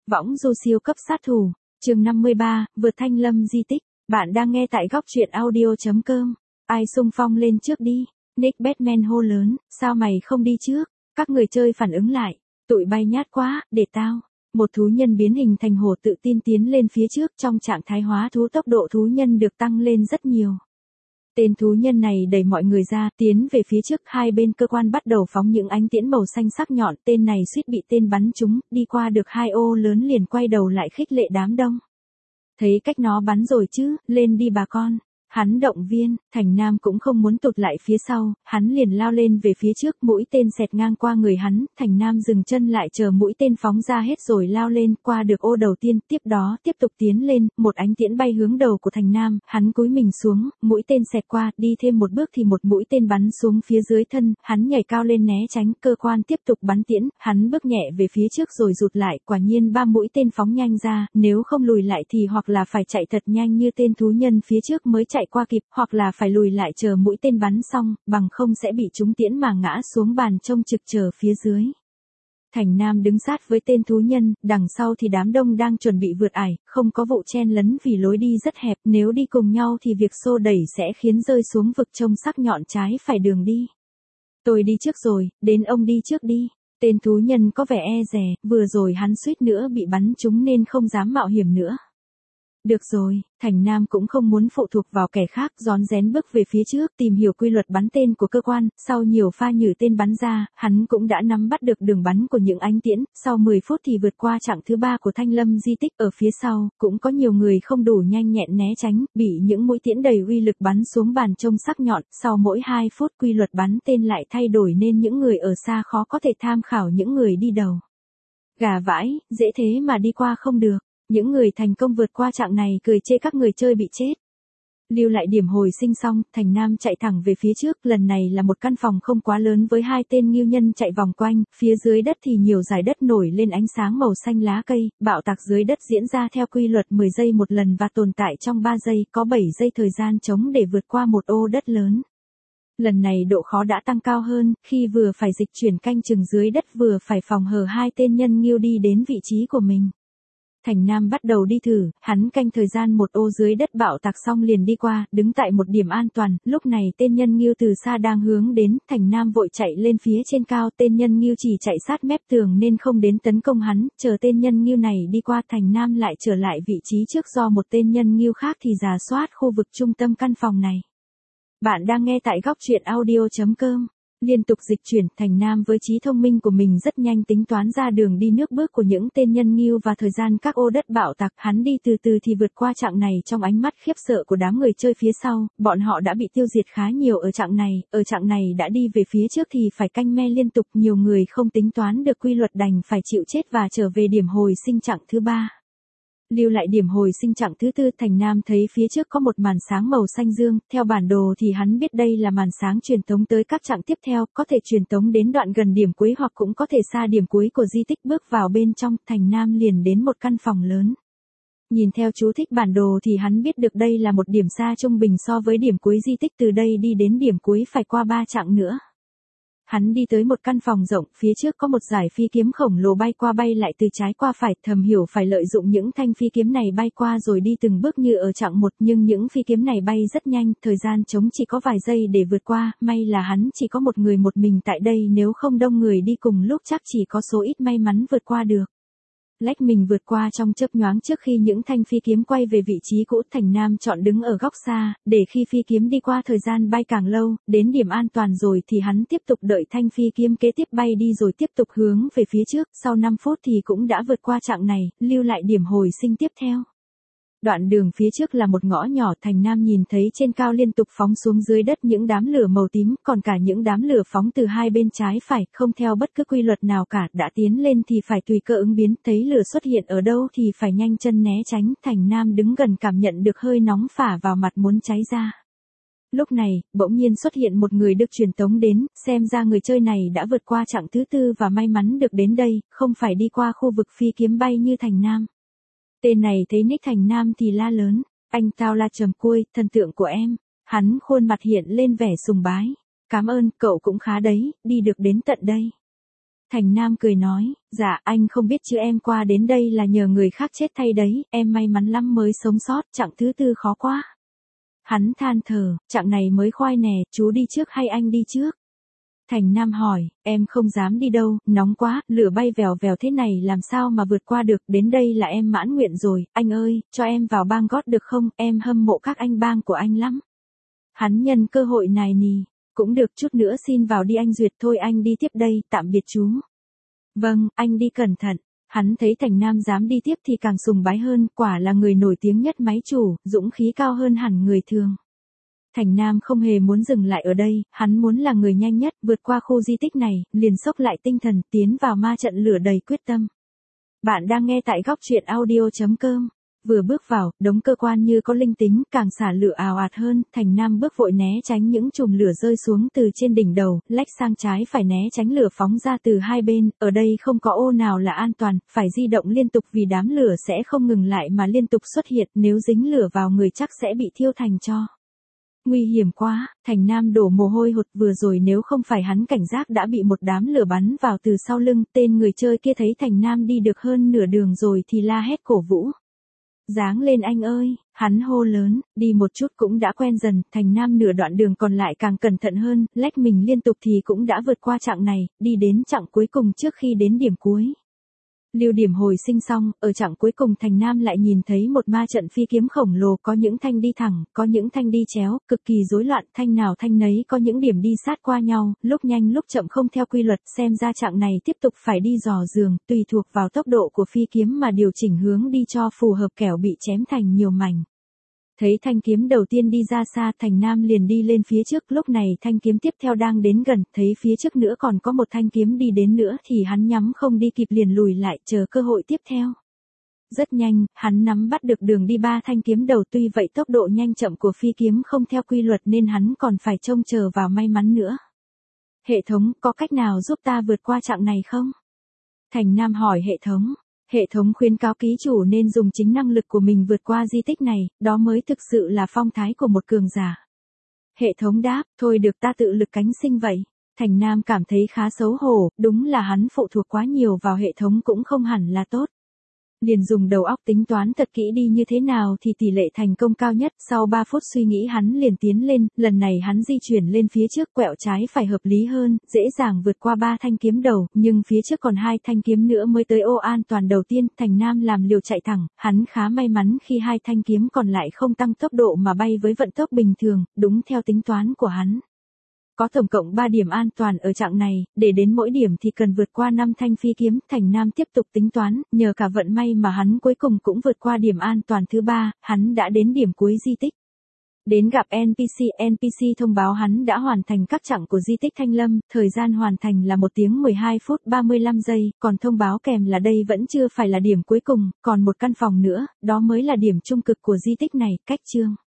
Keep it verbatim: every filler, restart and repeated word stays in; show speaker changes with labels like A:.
A: Võng du siêu cấp sát thủ, chương năm mươi ba, vượt thanh lâm di tích. Bạn đang nghe tại góc truyện audio chấm com. Ai xung phong lên trước đi. Nick Batman hô lớn, sao mày không đi trước? Các người chơi phản ứng lại, tụi bay nhát quá, để tao. Một thú nhân biến hình thành hổ tự tin tiến lên phía trước, trong trạng thái hóa thú tốc độ thú nhân được tăng lên rất nhiều. Tên thú nhân này đẩy mọi người ra, tiến về phía trước, hai bên cơ quan bắt đầu phóng những ánh tiễn màu xanh sắc nhọn, tên này suýt bị tên bắn trúng, đi qua được hai ô lớn liền quay đầu lại khích lệ đám đông. Thấy cách nó bắn rồi chứ, lên đi bà con. Hắn động viên, Thành Nam cũng không muốn tụt lại phía sau, hắn liền lao lên về phía trước, mũi tên xẹt ngang qua người hắn, Thành Nam dừng chân lại chờ mũi tên phóng ra hết rồi lao lên, qua được ô đầu tiên, tiếp đó tiếp tục tiến lên, một ánh tiễn bay hướng đầu của Thành Nam, hắn cúi mình xuống, mũi tên xẹt qua, đi thêm một bước thì một mũi tên bắn xuống phía dưới thân, hắn nhảy cao lên né tránh, cơ quan tiếp tục bắn tiễn, hắn bước nhẹ về phía trước rồi rụt lại, quả nhiên ba mũi tên phóng nhanh ra, nếu không lùi lại thì hoặc là phải chạy thật nhanh như tên thú nhân phía trước mới chạy qua kịp, hoặc là phải lùi lại chờ mũi tên bắn xong, bằng không sẽ bị trúng tiễn mà ngã xuống bàn trông trực chờ phía dưới. Thành Nam đứng sát với tên thú nhân, đằng sau thì đám đông đang chuẩn bị vượt ải, không có vụ chen lấn vì lối đi rất hẹp, nếu đi cùng nhau thì việc xô đẩy sẽ khiến rơi xuống vực trông sắc nhọn trái phải đường đi. Tôi đi trước rồi, đến ông đi trước đi. Tên thú nhân có vẻ e dè, vừa rồi hắn suýt nữa bị bắn trúng nên không dám mạo hiểm nữa. Được rồi, Thành Nam cũng không muốn phụ thuộc vào kẻ khác, rón rén bước về phía trước, tìm hiểu quy luật bắn tên của cơ quan, sau nhiều pha nhử tên bắn ra, hắn cũng đã nắm bắt được đường bắn của những ánh tiễn, sau mười phút thì vượt qua chặng thứ ba của thanh lâm di tích, ở phía sau, cũng có nhiều người không đủ nhanh nhẹn né tránh, bị những mũi tiễn đầy uy lực bắn xuống bàn trông sắc nhọn, sau mỗi hai phút quy luật bắn tên lại thay đổi nên những người ở xa khó có thể tham khảo những người đi đầu. Gà vãi, dễ thế mà đi qua không được. Những người thành công vượt qua chặng này cười chê các người chơi bị chết. Lưu lại điểm hồi sinh xong, Thành Nam chạy thẳng về phía trước, lần này là một căn phòng không quá lớn với hai tên nghưu nhân chạy vòng quanh, phía dưới đất thì nhiều dải đất nổi lên ánh sáng màu xanh lá cây, bạo tạc dưới đất diễn ra theo quy luật mười giây một lần và tồn tại trong ba giây, có bảy giây thời gian trống để vượt qua một ô đất lớn. Lần này độ khó đã tăng cao hơn, khi vừa phải dịch chuyển canh chừng dưới đất vừa phải phòng hờ hai tên nhân nghưu đi đến vị trí của mình. Thành Nam bắt đầu đi thử, hắn canh thời gian một ô dưới đất bạo tạc xong liền đi qua, đứng tại một điểm an toàn, lúc này tên nhân nghưu từ xa đang hướng đến, Thành Nam vội chạy lên phía trên cao, tên nhân nghưu chỉ chạy sát mép tường nên không đến tấn công hắn, chờ tên nhân nghưu này đi qua Thành Nam lại trở lại vị trí trước do một tên nhân nghưu khác thì rà soát khu vực trung tâm căn phòng này. Bạn đang nghe tại góc truyện audio chấm com. Liên tục dịch chuyển, Thành Nam với trí thông minh của mình rất nhanh tính toán ra đường đi nước bước của những tên nhân nghưu và thời gian các ô đất bạo tạc, hắn đi từ từ thì vượt qua chặng này trong ánh mắt khiếp sợ của đám người chơi phía sau, bọn họ đã bị tiêu diệt khá nhiều ở chặng này, ở chặng này đã đi về phía trước thì phải canh me liên tục, nhiều người không tính toán được quy luật đành phải chịu chết và trở về điểm hồi sinh chặng thứ ba. Lưu lại điểm hồi sinh chặng thứ tư, Thành Nam thấy phía trước có một màn sáng màu xanh dương, theo bản đồ thì hắn biết đây là màn sáng truyền tống tới các chặng tiếp theo, có thể truyền tống đến đoạn gần điểm cuối hoặc cũng có thể xa điểm cuối của di tích, bước vào bên trong, Thành Nam liền đến một căn phòng lớn. Nhìn theo chú thích bản đồ thì hắn biết được đây là một điểm xa trung bình so với điểm cuối di tích, từ đây đi đến điểm cuối phải qua ba chặng nữa. Hắn đi tới một căn phòng rộng, phía trước có một dải phi kiếm khổng lồ bay qua bay lại từ trái qua phải, thầm hiểu phải lợi dụng những thanh phi kiếm này bay qua rồi đi từng bước như ở chặng một, nhưng những phi kiếm này bay rất nhanh, thời gian trống chỉ có vài giây để vượt qua, may là hắn chỉ có một người một mình tại đây, nếu không đông người đi cùng lúc chắc chỉ có số ít may mắn vượt qua được. Lách mình vượt qua trong chớp nhoáng trước khi những thanh phi kiếm quay về vị trí cũ, Thành Nam chọn đứng ở góc xa, để khi phi kiếm đi qua thời gian bay càng lâu, đến điểm an toàn rồi thì hắn tiếp tục đợi thanh phi kiếm kế tiếp bay đi rồi tiếp tục hướng về phía trước, sau năm phút thì cũng đã vượt qua chặng này, lưu lại điểm hồi sinh tiếp theo. Đoạn đường phía trước là một ngõ nhỏ, Thành Nam nhìn thấy trên cao liên tục phóng xuống dưới đất những đám lửa màu tím, còn cả những đám lửa phóng từ hai bên trái phải, không theo bất cứ quy luật nào cả, đã tiến lên thì phải tùy cơ ứng biến, thấy lửa xuất hiện ở đâu thì phải nhanh chân né tránh, Thành Nam đứng gần cảm nhận được hơi nóng phả vào mặt muốn cháy ra. Lúc này, bỗng nhiên xuất hiện một người được truyền tống đến, xem ra người chơi này đã vượt qua chặng thứ tư và may mắn được đến đây, không phải đi qua khu vực phi kiếm bay như Thành Nam. Tên này thấy Nick Thành Nam thì la lớn, anh tao là trầm côi, thần tượng của em. Hắn khuôn mặt hiện lên vẻ sùng bái. Cảm ơn, cậu cũng khá đấy, đi được đến tận đây. Thành Nam cười nói, dạ anh không biết chứ em qua đến đây là nhờ người khác chết thay đấy, em may mắn lắm mới sống sót, chặng thứ tư khó quá. Hắn than thở, chặng này mới khoai nè, chú đi trước hay anh đi trước? Thành Nam hỏi, em không dám đi đâu, nóng quá, lửa bay vèo vèo thế này làm sao mà vượt qua được, đến đây là em mãn nguyện rồi, anh ơi, cho em vào bang gót được không, em hâm mộ các anh bang của anh lắm. Hắn nhân cơ hội này nì, cũng được chút nữa xin vào đi anh duyệt thôi anh đi tiếp đây, tạm biệt chú. Vâng, anh đi cẩn thận. Hắn thấy Thành Nam dám đi tiếp thì càng sùng bái hơn, quả là người nổi tiếng nhất máy chủ, dũng khí cao hơn hẳn người thường. Thành Nam không hề muốn dừng lại ở đây, hắn muốn là người nhanh nhất, vượt qua khu di tích này, liền xốc lại tinh thần, tiến vào ma trận lửa đầy quyết tâm. Bạn đang nghe tại góc truyện audio chấm com. Vừa bước vào, đống cơ quan như có linh tính, càng xả lửa ào ạt hơn, Thành Nam bước vội né tránh những chùm lửa rơi xuống từ trên đỉnh đầu, lách sang trái phải né tránh lửa phóng ra từ hai bên, ở đây không có ô nào là an toàn, phải di động liên tục vì đám lửa sẽ không ngừng lại mà liên tục xuất hiện, nếu dính lửa vào người chắc sẽ bị thiêu thành tro. Nguy hiểm quá, Thành Nam đổ mồ hôi hột, vừa rồi nếu không phải hắn cảnh giác đã bị một đám lửa bắn vào từ sau lưng, tên người chơi kia thấy Thành Nam đi được hơn nửa đường rồi thì la hét cổ vũ. Dáng lên anh ơi, hắn hô lớn, đi một chút cũng đã quen dần, Thành Nam nửa đoạn đường còn lại càng cẩn thận hơn, lách mình liên tục thì cũng đã vượt qua chặng này, đi đến chặng cuối cùng trước khi đến điểm cuối. Lưu điểm hồi sinh xong, ở chặng cuối cùng Thành Nam lại nhìn thấy một ma trận phi kiếm khổng lồ, có những thanh đi thẳng, có những thanh đi chéo, cực kỳ rối loạn, thanh nào thanh nấy có những điểm đi sát qua nhau, lúc nhanh lúc chậm không theo quy luật, xem ra chặng này tiếp tục phải đi dò dường, tùy thuộc vào tốc độ của phi kiếm mà điều chỉnh hướng đi cho phù hợp, kẻo bị chém thành nhiều mảnh. Thấy thanh kiếm đầu tiên đi ra xa, Thành Nam liền đi lên phía trước, lúc này thanh kiếm tiếp theo đang đến gần, thấy phía trước nữa còn có một thanh kiếm đi đến nữa thì hắn nhắm không đi kịp liền lùi lại, chờ cơ hội tiếp theo. Rất nhanh, hắn nắm bắt được đường đi ba thanh kiếm đầu, tuy vậy tốc độ nhanh chậm của phi kiếm không theo quy luật nên hắn còn phải trông chờ vào may mắn nữa. Hệ thống, có cách nào giúp ta vượt qua chặng này không? Thành Nam hỏi hệ thống. Hệ thống khuyến cáo ký chủ nên dùng chính năng lực của mình vượt qua di tích này, đó mới thực sự là phong thái của một cường giả. Hệ thống đáp, thôi được ta tự lực cánh sinh vậy. Thành Nam cảm thấy khá xấu hổ, đúng là hắn phụ thuộc quá nhiều vào hệ thống cũng không hẳn là tốt. Liền dùng đầu óc tính toán thật kỹ đi như thế nào thì tỷ lệ thành công cao nhất, sau ba phút suy nghĩ hắn liền tiến lên, lần này hắn di chuyển lên phía trước, quẹo trái phải hợp lý hơn, dễ dàng vượt qua ba thanh kiếm đầu, nhưng phía trước còn hai thanh kiếm nữa mới tới ô an toàn đầu tiên, Thành Nam làm liều chạy thẳng, hắn khá may mắn khi hai thanh kiếm còn lại không tăng tốc độ mà bay với vận tốc bình thường, đúng theo tính toán của hắn. Có tổng cộng ba điểm an toàn ở chặng này, để đến mỗi điểm thì cần vượt qua năm thanh phi kiếm, Thành Nam tiếp tục tính toán, nhờ cả vận may mà hắn cuối cùng cũng vượt qua điểm an toàn thứ ba, hắn đã đến điểm cuối di tích. Đến gặp en pê xê, en pê xê thông báo hắn đã hoàn thành các chặng của di tích Thanh Lâm, thời gian hoàn thành là một tiếng mười hai phút ba mươi lăm giây, còn thông báo kèm là đây vẫn chưa phải là điểm cuối cùng, còn một căn phòng nữa, đó mới là điểm trung cực của di tích này, cách chương.